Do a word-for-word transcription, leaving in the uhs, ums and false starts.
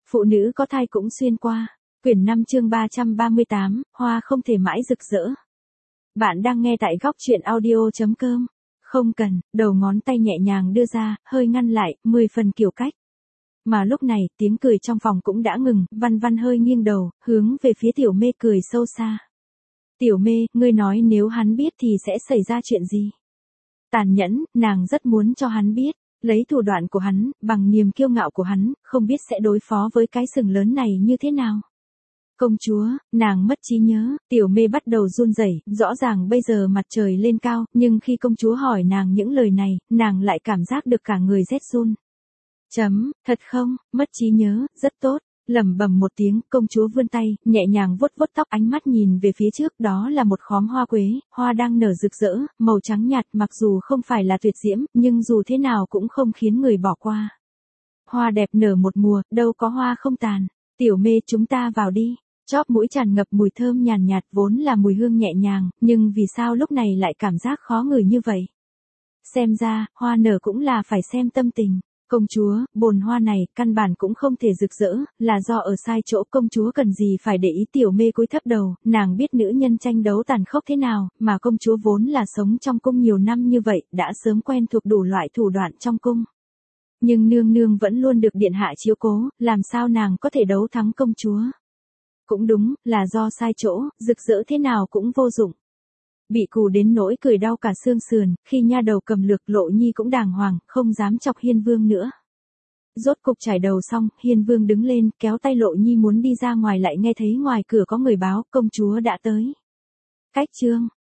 Phụ nữ có thai cũng xuyên qua. Quyển năm chương ba trăm ba mươi tám, hoa không thể mãi rực rỡ. Bạn đang nghe tại góc truyện audio chấm com. Không cần, đầu ngón tay nhẹ nhàng đưa ra, hơi ngăn lại, mười phần kiểu cách. Mà lúc này, tiếng cười trong phòng cũng đã ngừng, Văn Văn hơi nghiêng đầu, hướng về phía Tiểu Mê cười sâu xa. Tiểu Mê, ngươi nói nếu hắn biết thì sẽ xảy ra chuyện gì? Tàn nhẫn, nàng rất muốn cho hắn biết, lấy thủ đoạn của hắn, bằng niềm kiêu ngạo của hắn, không biết sẽ đối phó với cái sừng lớn này như thế nào. Công chúa, nàng mất trí nhớ, Tiểu Mê bắt đầu run rẩy, rõ ràng bây giờ mặt trời lên cao, nhưng khi công chúa hỏi nàng những lời này, nàng lại cảm giác được cả người rét run. Chấm, thật không, mất trí nhớ, rất tốt. Lẩm bẩm một tiếng, công chúa vươn tay, nhẹ nhàng vuốt vuốt tóc, ánh mắt nhìn về phía trước, đó là một khóm hoa quế, hoa đang nở rực rỡ, màu trắng nhạt, mặc dù không phải là tuyệt diễm, nhưng dù thế nào cũng không khiến người bỏ qua. Hoa đẹp nở một mùa, đâu có hoa không tàn. Tiểu Mê, chúng ta vào đi. Chóp mũi tràn ngập mùi thơm nhàn nhạt, vốn là mùi hương nhẹ nhàng, nhưng vì sao lúc này lại cảm giác khó ngửi như vậy? Xem ra, hoa nở cũng là phải xem tâm tình. Công chúa, bồn hoa này, căn bản cũng không thể rực rỡ, là do ở sai chỗ, công chúa cần gì phải để ý. Tiểu Mê cúi thấp đầu, nàng biết nữ nhân tranh đấu tàn khốc thế nào, mà công chúa vốn là sống trong cung nhiều năm như vậy, đã sớm quen thuộc đủ loại thủ đoạn trong cung. Nhưng nương nương vẫn luôn được điện hạ chiếu cố, làm sao nàng có thể đấu thắng công chúa? Cũng đúng, là do sai chỗ, rực rỡ thế nào cũng vô dụng. Bị cù đến nỗi cười đau cả xương sườn, khi nha đầu cầm lược, Lộ Nhi cũng đàng hoàng, không dám chọc Hiên Vương nữa. Rốt cục trải đầu xong, Hiên Vương đứng lên, kéo tay Lộ Nhi muốn đi ra ngoài, lại nghe thấy ngoài cửa có người báo, công chúa đã tới. Cách chương,